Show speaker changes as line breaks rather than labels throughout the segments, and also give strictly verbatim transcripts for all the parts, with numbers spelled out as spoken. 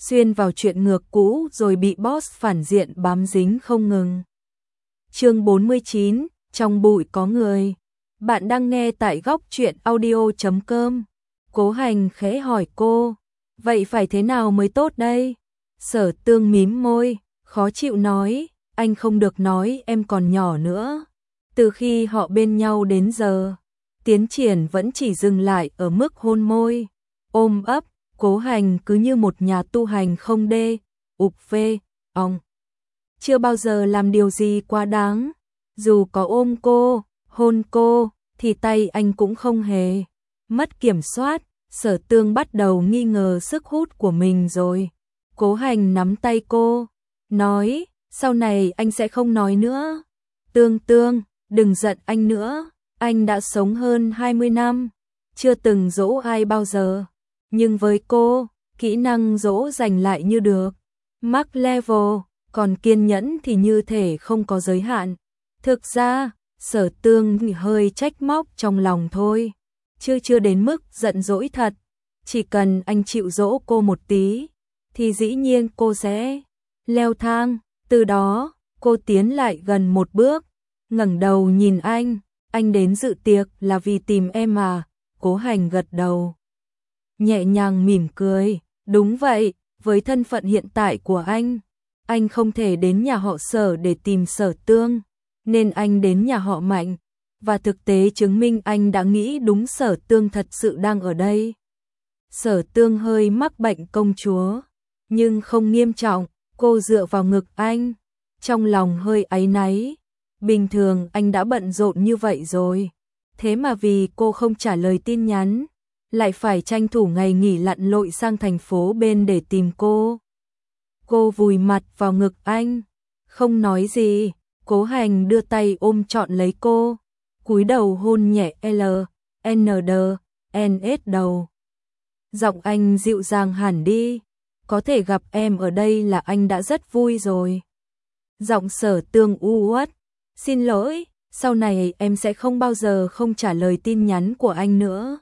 xuyên vào chuyện ngược cũ rồi bị boss phản diện bám dính không ngừng. Chương bốn mươi chín, trong bụi có người. Bạn đang nghe tại góc truyện audio chấm com. Cố Hành khẽ hỏi cô, vậy phải thế nào mới tốt đây? Sở Tương mím môi, khó chịu nói, anh không được nói em còn nhỏ nữa. Từ khi họ bên nhau đến giờ, tiến triển vẫn chỉ dừng lại ở mức hôn môi, ôm ấp. Cố Hành cứ như một nhà tu hành không đê, ục phê, ong. Chưa bao giờ làm điều gì quá đáng, dù có ôm cô, hôn cô, thì tay anh cũng không hề mất kiểm soát. Sở Tương bắt đầu nghi ngờ sức hút của mình rồi. Cố Hành nắm tay cô, nói, sau này anh sẽ không nói nữa. Tương Tương, đừng giận anh nữa, anh đã sống hơn hai mươi năm, chưa từng dỗ ai bao giờ. Nhưng với cô, kỹ năng dỗ dành lại như được. Max level, còn kiên nhẫn thì như thể không có giới hạn. Thực ra, Sở Tương hơi trách móc trong lòng thôi. Chưa chưa đến mức giận dỗi thật. Chỉ cần anh chịu dỗ cô một tí, thì dĩ nhiên cô sẽ leo thang. Từ đó, cô tiến lại gần một bước, ngẩng đầu nhìn anh. Anh đến dự tiệc là vì tìm em à? Cố Hành gật đầu, nhẹ nhàng mỉm cười. Đúng vậy, với thân phận hiện tại của anh, anh không thể đến nhà họ Sở để tìm Sở Tương, nên anh đến nhà họ Mạnh, và thực tế chứng minh anh đã nghĩ đúng, Sở Tương thật sự đang ở đây. Sở Tương hơi mắc bệnh công chúa, nhưng không nghiêm trọng. Cô dựa vào ngực anh, trong lòng hơi áy náy. Bình thường anh đã bận rộn như vậy rồi, thế mà vì cô không trả lời tin nhắn, lại phải tranh thủ ngày nghỉ lặn lội sang thành phố bên để tìm cô. Cô vùi mặt vào ngực anh, không nói gì. Cố Hành đưa tay ôm trọn lấy cô, cúi đầu hôn nhẹ L, N, D, N, S đầu. Giọng anh dịu dàng hẳn đi, có thể gặp em ở đây là anh đã rất vui rồi. Giọng Sở Tương u uất, xin lỗi, sau này em sẽ không bao giờ không trả lời tin nhắn của anh nữa.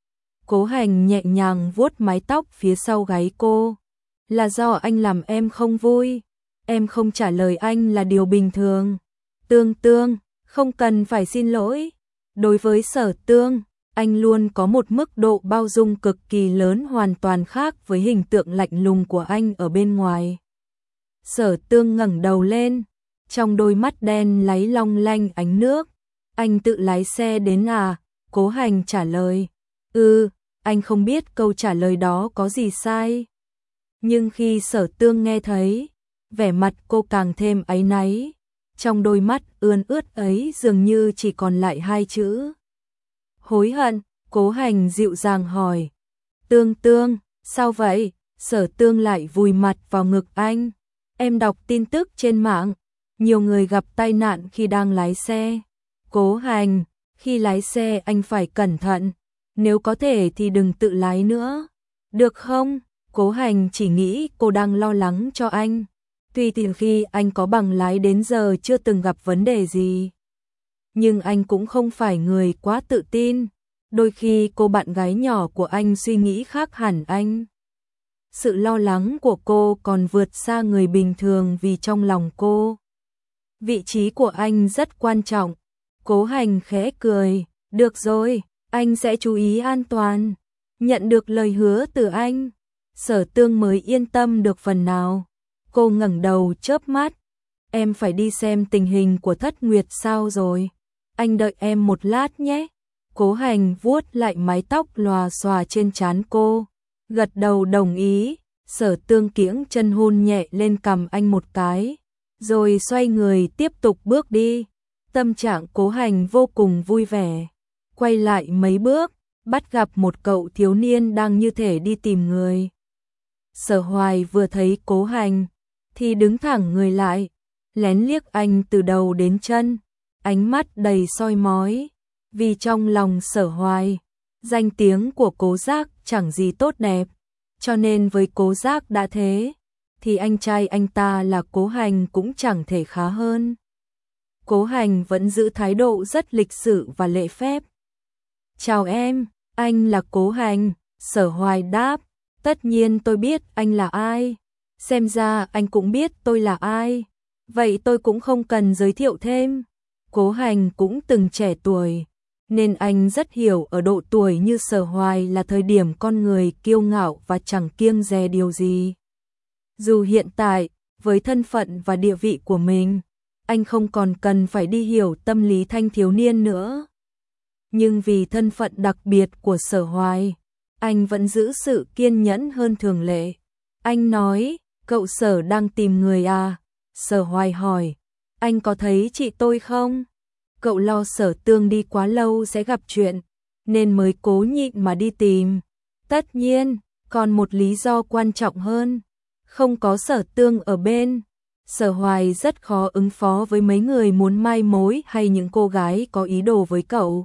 Cố Hành nhẹ nhàng vuốt mái tóc phía sau gáy cô. Là do anh làm em không vui, em không trả lời anh là điều bình thường. Tương Tương, không cần phải xin lỗi. Đối với Sở Tương, anh luôn có một mức độ bao dung cực kỳ lớn, hoàn toàn khác với hình tượng lạnh lùng của anh ở bên ngoài. Sở Tương ngẩng đầu lên, trong đôi mắt đen láy long lanh ánh nước. Anh tự lái xe đến à? Cố Hành trả lời. Ừ, anh không biết câu trả lời đó có gì sai. Nhưng khi Sở Tương nghe thấy, vẻ mặt cô càng thêm áy náy. Trong đôi mắt ươn ướt ấy dường như chỉ còn lại hai chữ hối hận. Cố Hành dịu dàng hỏi, Tương Tương, sao vậy? Sở Tương lại vùi mặt vào ngực anh. Em đọc tin tức trên mạng, nhiều người gặp tai nạn khi đang lái xe. Cố Hành, khi lái xe anh phải cẩn thận, nếu có thể thì đừng tự lái nữa, được không? Cố Hành chỉ nghĩ cô đang lo lắng cho anh. Tuy từ khi anh có bằng lái đến giờ chưa từng gặp vấn đề gì, nhưng anh cũng không phải người quá tự tin. Đôi khi cô bạn gái nhỏ của anh suy nghĩ khác hẳn anh. Sự lo lắng của cô còn vượt xa người bình thường, vì trong lòng cô, vị trí của anh rất quan trọng. Cố Hành khẽ cười, được rồi, anh sẽ chú ý an toàn. Nhận được lời hứa từ anh, Sở Tương mới yên tâm được phần nào. Cô ngẩng đầu chớp mắt, em phải đi xem tình hình của Thất Nguyệt sao rồi? Anh đợi em một lát nhé. Cố Hành vuốt lại mái tóc lòa xòa trên trán cô, gật đầu đồng ý. Sở Tương kiễng chân hôn nhẹ lên cằm anh một cái, rồi xoay người tiếp tục bước đi. Tâm trạng Cố Hành vô cùng vui vẻ. Quay lại mấy bước, bắt gặp một cậu thiếu niên đang như thể đi tìm người. Sở Hoài vừa thấy Cố Hành thì đứng thẳng người lại, lén liếc anh từ đầu đến chân, ánh mắt đầy soi mói. Vì trong lòng Sở Hoài, danh tiếng của Cố Giác chẳng gì tốt đẹp, cho nên với Cố Giác đã thế, thì anh trai anh ta là Cố Hành cũng chẳng thể khá hơn. Cố Hành vẫn giữ thái độ rất lịch sự và lễ phép. Chào em, anh là Cố Hành, Sở Hoài đáp. Tất nhiên tôi biết anh là ai. Xem ra anh cũng biết tôi là ai. Vậy tôi cũng không cần giới thiệu thêm. Cố Hành cũng từng trẻ tuổi, nên anh rất hiểu ở độ tuổi như Sở Hoài là thời điểm con người kiêu ngạo và chẳng kiêng dè điều gì. Dù hiện tại, với thân phận và địa vị của mình, anh không còn cần phải đi hiểu tâm lý thanh thiếu niên nữa. Nhưng vì thân phận đặc biệt của Sở Hoài, anh vẫn giữ sự kiên nhẫn hơn thường lệ. Anh nói, cậu Sở đang tìm người à? Sở Hoài hỏi, anh có thấy chị tôi không? Cậu lo Sở Tương đi quá lâu sẽ gặp chuyện, nên mới cố nhịn mà đi tìm. Tất nhiên, còn một lý do quan trọng hơn, không có Sở Tương ở bên. Sở Hoài rất khó ứng phó với mấy người muốn mai mối hay những cô gái có ý đồ với cậu.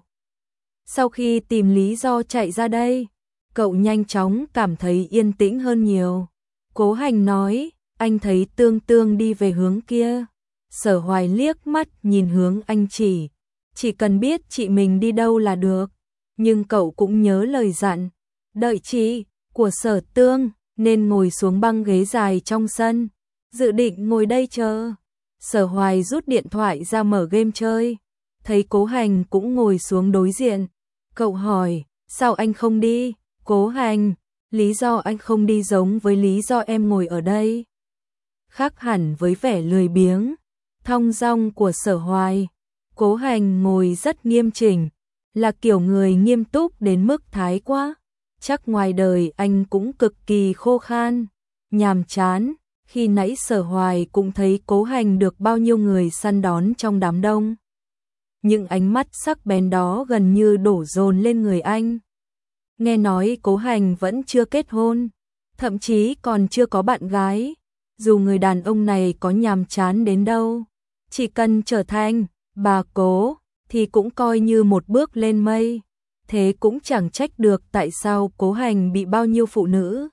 Sau khi tìm lý do chạy ra đây, cậu nhanh chóng cảm thấy yên tĩnh hơn nhiều. Cố Hành nói, anh thấy Tương Tương đi về hướng kia. Sở Hoài liếc mắt nhìn hướng anh chỉ. Chỉ cần biết chị mình đi đâu là được. Nhưng cậu cũng nhớ lời dặn, đợi chị, của Sở Tương, nên ngồi xuống băng ghế dài trong sân. Dự định ngồi đây chờ. Sở Hoài rút điện thoại ra mở game chơi. Thấy Cố Hành cũng ngồi xuống đối diện. Cậu hỏi, sao anh không đi? Cố Hành, lý do anh không đi giống với lý do em ngồi ở đây. Khác hẳn với vẻ lười biếng, thong dong của Sở Hoài. Cố Hành ngồi rất nghiêm chỉnh, là kiểu người nghiêm túc đến mức thái quá. Chắc ngoài đời anh cũng cực kỳ khô khan, nhàm chán. Khi nãy Sở Hoài cũng thấy Cố Hành được bao nhiêu người săn đón trong đám đông. Những ánh mắt sắc bén đó gần như đổ dồn lên người anh. Nghe nói Cố Hành vẫn chưa kết hôn, thậm chí còn chưa có bạn gái. Dù người đàn ông này có nhàm chán đến đâu, chỉ cần trở thành bà Cố thì cũng coi như một bước lên mây. Thế cũng chẳng trách được tại sao Cố Hành bị bao nhiêu phụ nữ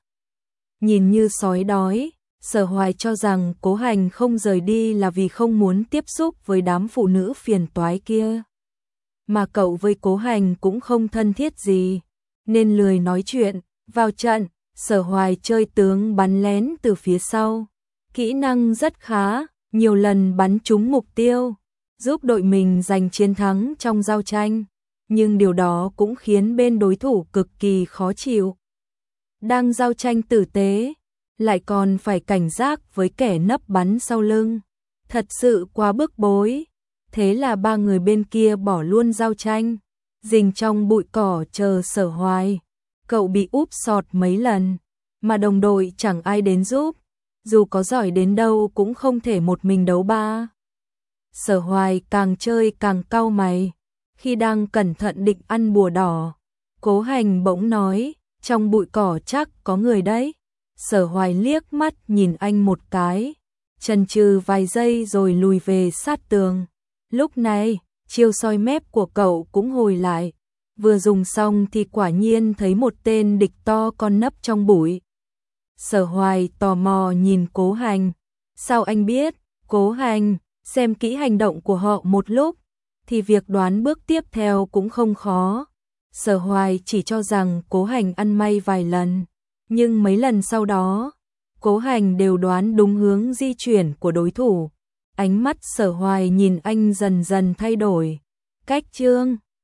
nhìn như sói đói. Sở Hoài cho rằng Cố Hành không rời đi là vì không muốn tiếp xúc với đám phụ nữ phiền toái kia. Mà cậu với Cố Hành cũng không thân thiết gì, nên lười nói chuyện. Vào trận, Sở Hoài chơi tướng bắn lén từ phía sau. Kỹ năng rất khá, nhiều lần bắn trúng mục tiêu, giúp đội mình giành chiến thắng trong giao tranh. Nhưng điều đó cũng khiến bên đối thủ cực kỳ khó chịu. Đang giao tranh tử tế, lại còn phải cảnh giác với kẻ nấp bắn sau lưng. Thật sự quá bức bối. Thế là ba người bên kia bỏ luôn giao tranh, rình trong bụi cỏ chờ Sở Hoài. Cậu bị úp sọt mấy lần, mà đồng đội chẳng ai đến giúp. Dù có giỏi đến đâu cũng không thể một mình đấu ba. Sở Hoài càng chơi càng cau mày. Khi đang cẩn thận định ăn bùa đỏ, Cố Hành bỗng nói, trong bụi cỏ chắc có người đấy. Sở Hoài liếc mắt nhìn anh một cái, chần chừ vài giây rồi lùi về sát tường. Lúc này, chiêu soi mép của cậu cũng hồi lại. Vừa dùng xong thì quả nhiên thấy một tên địch to con nấp trong bụi. Sở Hoài tò mò nhìn Cố Hành. Sao anh biết? Cố Hành, xem kỹ hành động của họ một lúc, thì việc đoán bước tiếp theo cũng không khó. Sở Hoài chỉ cho rằng Cố Hành ăn may vài lần, nhưng mấy lần sau đó, Cố Hành đều đoán đúng hướng di chuyển của đối thủ. Ánh mắt Sở Hoài nhìn anh dần dần thay đổi. Cách chương